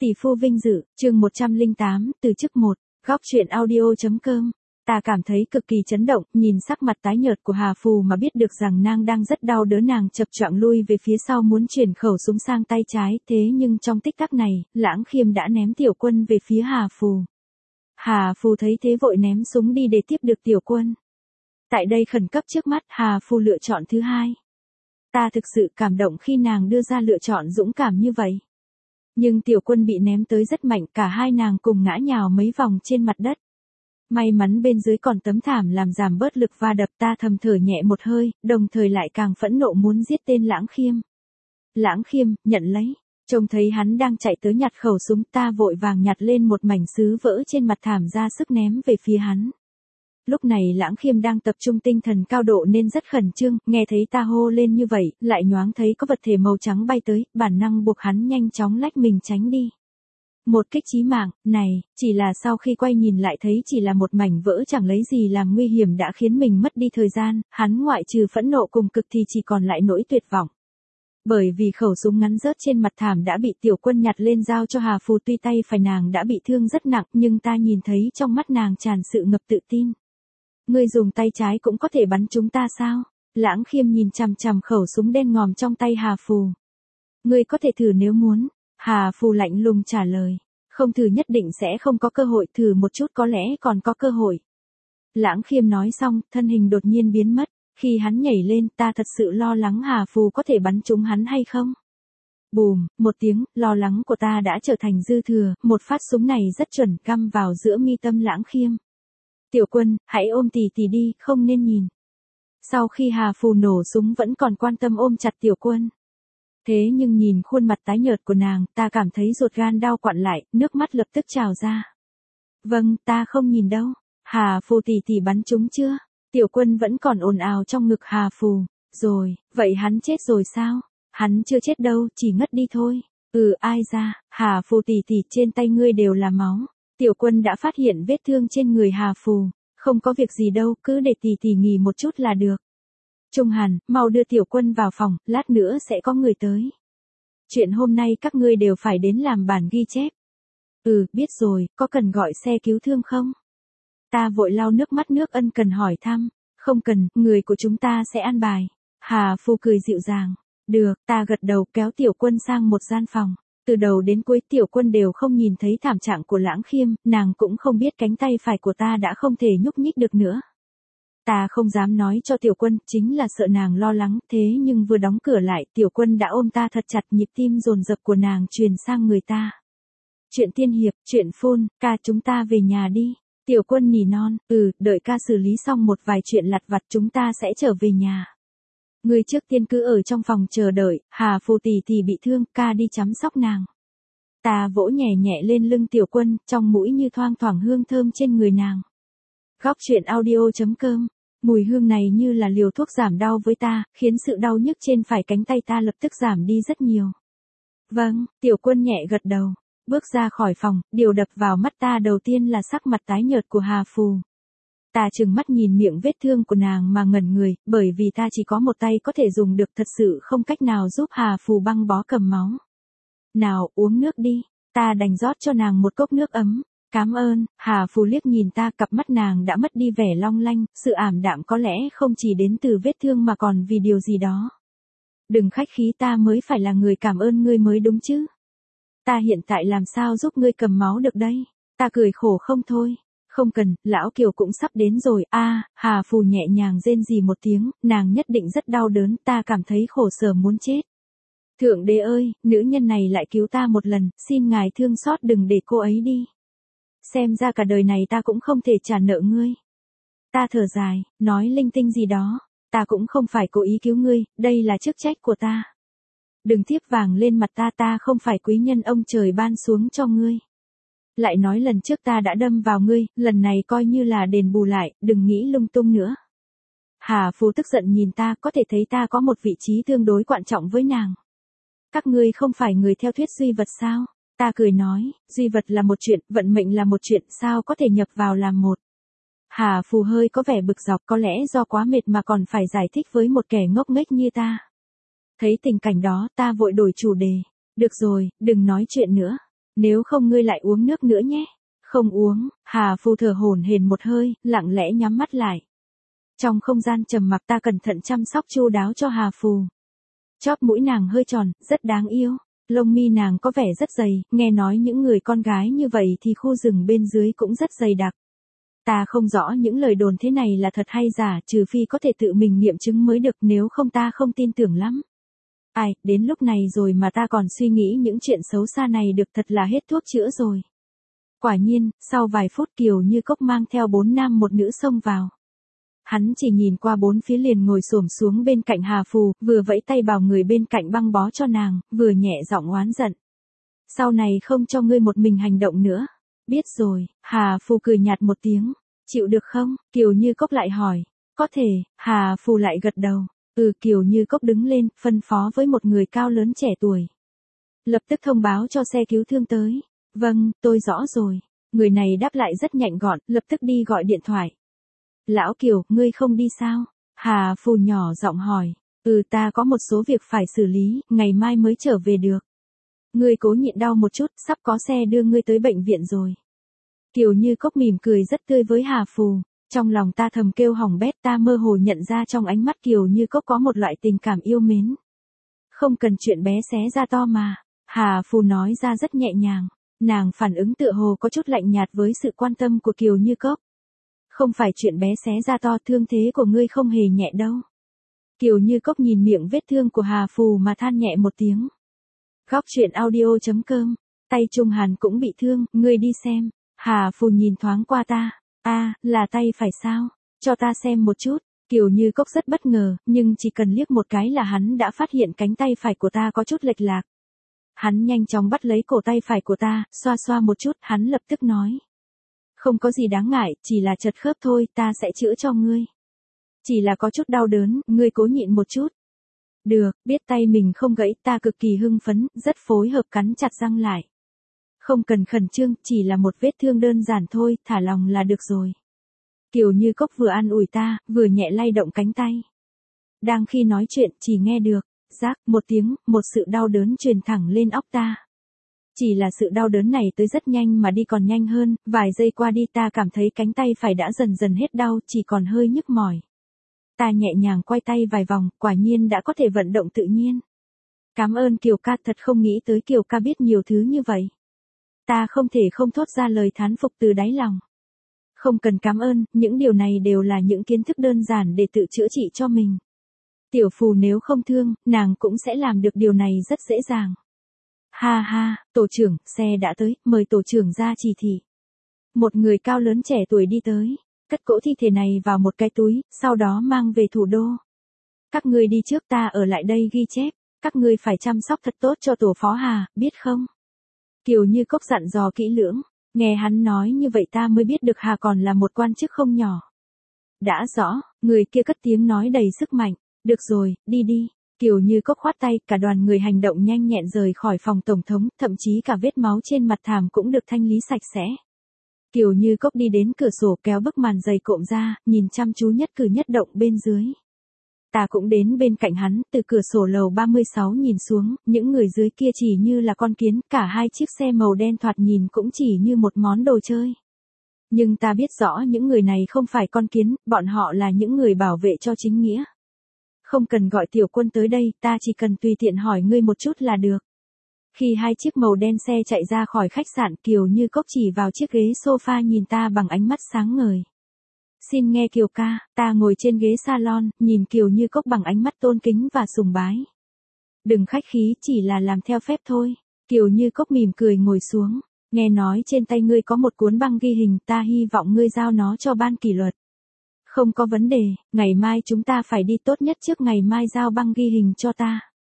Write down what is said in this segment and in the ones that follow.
Tỷ phu vinh dự, chương 108, từ chức 1, góc truyện audio.com. Ta cảm thấy cực kỳ chấn động, nhìn sắc mặt tái nhợt của Hà Phù mà biết được rằng nàng đang rất đau đớn, nàng chập choạng lui về phía sau muốn chuyển khẩu súng sang tay trái, thế nhưng trong tích tắc này, Lãng Khiêm đã ném Tiểu Quân về phía Hà Phù. Hà Phù thấy thế vội ném súng đi để tiếp được Tiểu Quân. Tại đây khẩn cấp trước mắt, Hà Phù lựa chọn thứ hai. Ta thực sự cảm động khi nàng đưa ra lựa chọn dũng cảm như vậy. Nhưng Tiểu Quân bị ném tới rất mạnh, cả hai nàng cùng ngã nhào mấy vòng trên mặt đất. May mắn bên dưới còn tấm thảm làm giảm bớt lực va đập, ta thầm thở nhẹ một hơi, đồng thời lại càng phẫn nộ muốn giết tên Lãng Khiêm. Lãng Khiêm, nhận lấy. Trông thấy hắn đang chạy tới nhặt khẩu súng, ta vội vàng nhặt lên một mảnh sứ vỡ trên mặt thảm ra sức ném về phía hắn. Lúc này Lãng Khiêm đang tập trung tinh thần cao độ nên rất khẩn trương, nghe thấy ta hô lên như vậy, lại nhoáng thấy có vật thể màu trắng bay tới, bản năng buộc hắn nhanh chóng lách mình tránh đi. Một kích chí mạng, này, chỉ là sau khi quay nhìn lại thấy chỉ là một mảnh vỡ chẳng lấy gì làm nguy hiểm đã khiến mình mất đi thời gian, hắn ngoại trừ phẫn nộ cùng cực thì chỉ còn lại nỗi tuyệt vọng. Bởi vì khẩu súng ngắn rớt trên mặt thảm đã bị Tiểu Quân nhặt lên giao cho Hà Phù, tuy tay phải nàng đã bị thương rất nặng nhưng ta nhìn thấy trong mắt nàng tràn sự ngập tự tin. Ngươi dùng tay trái cũng có thể bắn chúng ta sao? Lãng Khiêm nhìn chằm chằm khẩu súng đen ngòm trong tay Hà Phù. Ngươi có thể thử nếu muốn. Hà Phù lạnh lùng trả lời. Không thử nhất định sẽ không có cơ hội, thử một chút có lẽ còn có cơ hội. Lãng Khiêm nói xong, thân hình đột nhiên biến mất. Khi hắn nhảy lên, ta thật sự lo lắng Hà Phù có thể bắn trúng hắn hay không. Bùm, một tiếng, lo lắng của ta đã trở thành dư thừa, một phát súng này rất chuẩn găm vào giữa mi tâm Lãng Khiêm. Tiểu Quân, hãy ôm tỷ tỷ đi, không nên nhìn. Sau khi Hà Phù nổ súng vẫn còn quan tâm ôm chặt Tiểu Quân. Thế nhưng nhìn khuôn mặt tái nhợt của nàng, ta cảm thấy ruột gan đau quặn lại, nước mắt lập tức trào ra. Vâng, ta không nhìn đâu. Hà Phù tỷ tỷ bắn trúng chưa? Tiểu Quân vẫn còn ồn ào trong ngực Hà Phù. Rồi, vậy hắn chết rồi sao? Hắn chưa chết đâu, chỉ ngất đi thôi. Ai ra, Hà Phù tỷ tỷ trên tay ngươi đều là máu. Tiểu Quân đã phát hiện vết thương trên người Hà Phù. Không có việc gì đâu, cứ để tỷ tỷ nghỉ một chút là được. Trung Hàn, mau đưa Tiểu Quân vào phòng, lát nữa sẽ có người tới. Chuyện hôm nay các ngươi đều phải đến làm bản ghi chép. Biết rồi, có cần gọi xe cứu thương không? Ta vội lau nước mắt nước ân cần hỏi thăm. Không cần, người của chúng ta sẽ an bài. Hà Phù cười dịu dàng. Được, ta gật đầu kéo Tiểu Quân sang một gian phòng. Từ đầu đến cuối Tiểu Quân đều không nhìn thấy thảm trạng của Lãng Khiêm, nàng cũng không biết cánh tay phải của ta đã không thể nhúc nhích được nữa. Ta không dám nói cho Tiểu Quân, chính là sợ nàng lo lắng, thế nhưng vừa đóng cửa lại, Tiểu Quân đã ôm ta thật chặt, nhịp tim dồn dập của nàng truyền sang người ta. Chuyện tiên hiệp, chuyện phôn, ca chúng ta về nhà đi. Tiểu Quân nỉ non, đợi ca xử lý xong một vài chuyện lặt vặt chúng ta sẽ trở về nhà. Ngươi trước tiên cứ ở trong phòng chờ đợi, Hà Phù tỷ tỷ bị thương, ca đi chăm sóc nàng. Ta vỗ nhẹ nhẹ lên lưng Tiểu Quân, trong mũi như thoang thoảng hương thơm trên người nàng. Góc truyện audio.com, mùi hương này như là liều thuốc giảm đau với ta, khiến sự đau nhức trên phải cánh tay ta lập tức giảm đi rất nhiều. Vâng, Tiểu Quân nhẹ gật đầu. Bước ra khỏi phòng, điều đập vào mắt ta đầu tiên là sắc mặt tái nhợt của Hà Phù. Ta trừng mắt nhìn miệng vết thương của nàng mà ngẩn người, bởi vì ta chỉ có một tay có thể dùng được, thật sự không cách nào giúp Hà Phù băng bó cầm máu. Nào, uống nước đi, ta đành rót cho nàng một cốc nước ấm. Cảm ơn. Hà Phù liếc nhìn ta, cặp mắt nàng đã mất đi vẻ long lanh, sự ảm đạm có lẽ không chỉ đến từ vết thương mà còn vì điều gì đó. Đừng khách khí, ta mới phải là người cảm ơn ngươi mới đúng chứ. Ta hiện tại làm sao giúp ngươi cầm máu được đây? Ta cười khổ không thôi. Không cần, lão Kiều cũng sắp đến rồi. Hà Phù nhẹ nhàng rên rỉ một tiếng, nàng nhất định rất đau đớn, ta cảm thấy khổ sở muốn chết. Thượng đế ơi, nữ nhân này lại cứu ta một lần, xin ngài thương xót đừng để cô ấy đi. Xem ra cả đời này ta cũng không thể trả nợ ngươi. Ta thở dài, nói linh tinh gì đó, ta cũng không phải cố ý cứu ngươi, đây là chức trách của ta. Đừng tiếp vàng lên mặt ta, ta không phải quý nhân ông trời ban xuống cho ngươi. Lại nói lần trước ta đã đâm vào ngươi, lần này coi như là đền bù lại, đừng nghĩ lung tung nữa. Hà Phù tức giận nhìn ta, có thể thấy ta có một vị trí tương đối quan trọng với nàng. Các ngươi không phải người theo thuyết duy vật sao? Ta cười nói, duy vật là một chuyện, vận mệnh là một chuyện, sao có thể nhập vào làm một. Hà Phù hơi có vẻ bực dọc, có lẽ do quá mệt mà còn phải giải thích với một kẻ ngốc nghếch như ta. Thấy tình cảnh đó, ta vội đổi chủ đề. Được rồi, đừng nói chuyện nữa. Nếu không ngươi lại uống nước nữa nhé. Không uống, Hà Phù thở hổn hển một hơi, lặng lẽ nhắm mắt lại. Trong không gian trầm mặc ta cẩn thận chăm sóc chu đáo cho Hà Phù. Chóp mũi nàng hơi tròn, rất đáng yêu. Lông mi nàng có vẻ rất dày, nghe nói những người con gái như vậy thì khu rừng bên dưới cũng rất dày đặc. Ta không rõ những lời đồn thế này là thật hay giả, trừ phi có thể tự mình nghiệm chứng mới được, nếu không ta không tin tưởng lắm. Ai, đến lúc này rồi mà ta còn suy nghĩ những chuyện xấu xa này được, thật là hết thuốc chữa rồi. Quả nhiên, sau vài phút Kiều Như Cốc mang theo 4 nam một nữ xông vào. Hắn chỉ nhìn qua bốn phía liền ngồi xổm xuống bên cạnh Hà Phù, vừa vẫy tay bảo người bên cạnh băng bó cho nàng, vừa nhẹ giọng oán giận. Sau này không cho ngươi một mình hành động nữa. Biết rồi, Hà Phù cười nhạt một tiếng. Chịu được không? Kiều Như Cốc lại hỏi. Có thể, Hà Phù lại gật đầu. Kiều Như Cốc đứng lên, phân phó với một người cao lớn trẻ tuổi. Lập tức thông báo cho xe cứu thương tới. Vâng, tôi rõ rồi. Người này đáp lại rất nhanh gọn, lập tức đi gọi điện thoại. Lão Kiều, ngươi không đi sao? Hà Phù nhỏ giọng hỏi. Ta có một số việc phải xử lý, ngày mai mới trở về được. Ngươi cố nhịn đau một chút, sắp có xe đưa ngươi tới bệnh viện rồi. Kiều Như Cốc mỉm cười rất tươi với Hà Phù. Trong lòng ta thầm kêu hỏng bét, ta mơ hồ nhận ra trong ánh mắt Kiều Như Cốc có một loại tình cảm yêu mến. Không cần chuyện bé xé ra to mà. Hà Phù nói ra rất nhẹ nhàng. Nàng phản ứng tựa hồ có chút lạnh nhạt với sự quan tâm của Kiều Như Cốc. Không phải chuyện bé xé ra to, thương thế của ngươi không hề nhẹ đâu. Kiều Như Cốc nhìn miệng vết thương của Hà Phù mà than nhẹ một tiếng. Góc truyện audio.com, tay Trung Hàn cũng bị thương, ngươi đi xem. Hà Phù nhìn thoáng qua ta. Là tay phải sao? Cho ta xem một chút. Kiều Như Cốc rất bất ngờ, nhưng chỉ cần liếc một cái là hắn đã phát hiện cánh tay phải của ta có chút lệch lạc. Hắn nhanh chóng bắt lấy cổ tay phải của ta, xoa xoa một chút, hắn lập tức nói. Không có gì đáng ngại, chỉ là chật khớp thôi, ta sẽ chữa cho ngươi. Chỉ là có chút đau đớn, ngươi cố nhịn một chút. Được, biết tay mình không gãy, ta cực kỳ hưng phấn, rất phối hợp cắn chặt răng lại. Không cần khẩn trương, chỉ là một vết thương đơn giản thôi, thả lòng là được rồi. Kiều Như Cốc vừa an ủi ta, vừa nhẹ lay động cánh tay. Đang khi nói chuyện, chỉ nghe được, rác, một tiếng, một sự đau đớn truyền thẳng lên óc ta. Chỉ là sự đau đớn này tới rất nhanh mà đi còn nhanh hơn, vài giây qua đi ta cảm thấy cánh tay phải đã dần dần hết đau, chỉ còn hơi nhức mỏi. Ta nhẹ nhàng quay tay vài vòng, quả nhiên đã có thể vận động tự nhiên. Cảm ơn Kiều ca, thật không nghĩ tới Kiều ca biết nhiều thứ như vậy. Ta không thể không thốt ra lời thán phục từ đáy lòng. Không cần cảm ơn, những điều này đều là những kiến thức đơn giản để tự chữa trị cho mình. Tiểu Phù nếu không thương, nàng cũng sẽ làm được điều này rất dễ dàng. Ha ha, tổ trưởng, xe đã tới, mời tổ trưởng ra chỉ thị. Một người cao lớn trẻ tuổi đi tới, cất cỗ thi thể này vào một cái túi, sau đó mang về thủ đô. Các ngươi đi trước, ta ở lại đây ghi chép, các ngươi phải chăm sóc thật tốt cho tổ phó Hà, biết không? Kiều Như Cốc dặn dò kỹ lưỡng, nghe hắn nói như vậy ta mới biết được Hà còn là một quan chức không nhỏ. Đã rõ, người kia cất tiếng nói đầy sức mạnh, được rồi, đi đi. Kiều Như Cốc khoát tay, cả đoàn người hành động nhanh nhẹn rời khỏi phòng tổng thống, thậm chí cả vết máu trên mặt thảm cũng được thanh lý sạch sẽ. Kiều Như Cốc đi đến cửa sổ kéo bức màn dày cộm ra, nhìn chăm chú nhất cử nhất động bên dưới. Ta cũng đến bên cạnh hắn, từ cửa sổ lầu 36 nhìn xuống, những người dưới kia chỉ như là con kiến, cả hai chiếc xe màu đen thoạt nhìn cũng chỉ như một món đồ chơi. Nhưng ta biết rõ những người này không phải con kiến, bọn họ là những người bảo vệ cho chính nghĩa. Không cần gọi tiểu quân tới đây, ta chỉ cần tùy tiện hỏi ngươi một chút là được. Khi hai chiếc màu đen xe chạy ra khỏi khách sạn, Kiều Như Cốc chỉ vào chiếc ghế sofa nhìn ta bằng ánh mắt sáng ngời. Xin nghe Kiều ca, ta ngồi trên ghế salon, nhìn Kiều Như Cốc bằng ánh mắt tôn kính và sùng bái. Đừng khách khí, chỉ là làm theo phép thôi. Kiều Như Cốc mỉm cười ngồi xuống. Nghe nói trên tay ngươi có một cuốn băng ghi hình, ta hy vọng ngươi giao nó cho ban kỷ luật. Không có vấn đề, ngày mai chúng ta phải đi, tốt nhất trước ngày mai giao băng ghi hình cho ta.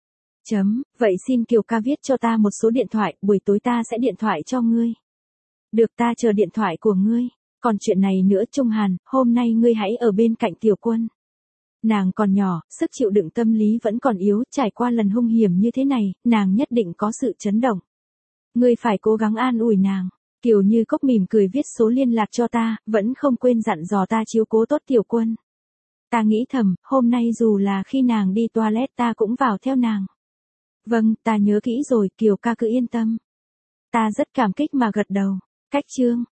Vậy xin Kiều ca viết cho ta một số điện thoại, buổi tối ta sẽ điện thoại cho ngươi. Được, ta chờ điện thoại của ngươi. Còn chuyện này nữa Trung Hàn, hôm nay ngươi hãy ở bên cạnh tiểu quân. Nàng còn nhỏ, sức chịu đựng tâm lý vẫn còn yếu, trải qua lần hung hiểm như thế này, nàng nhất định có sự chấn động. Ngươi phải cố gắng an ủi nàng. Kiều Như Cốc mỉm cười viết số liên lạc cho ta, vẫn không quên dặn dò ta chiếu cố tốt tiểu quân. Ta nghĩ thầm, hôm nay dù là khi nàng đi toilet ta cũng vào theo nàng. Vâng, ta nhớ kỹ rồi, Kiều ca cứ yên tâm. Ta rất cảm kích mà gật đầu. Cách chương.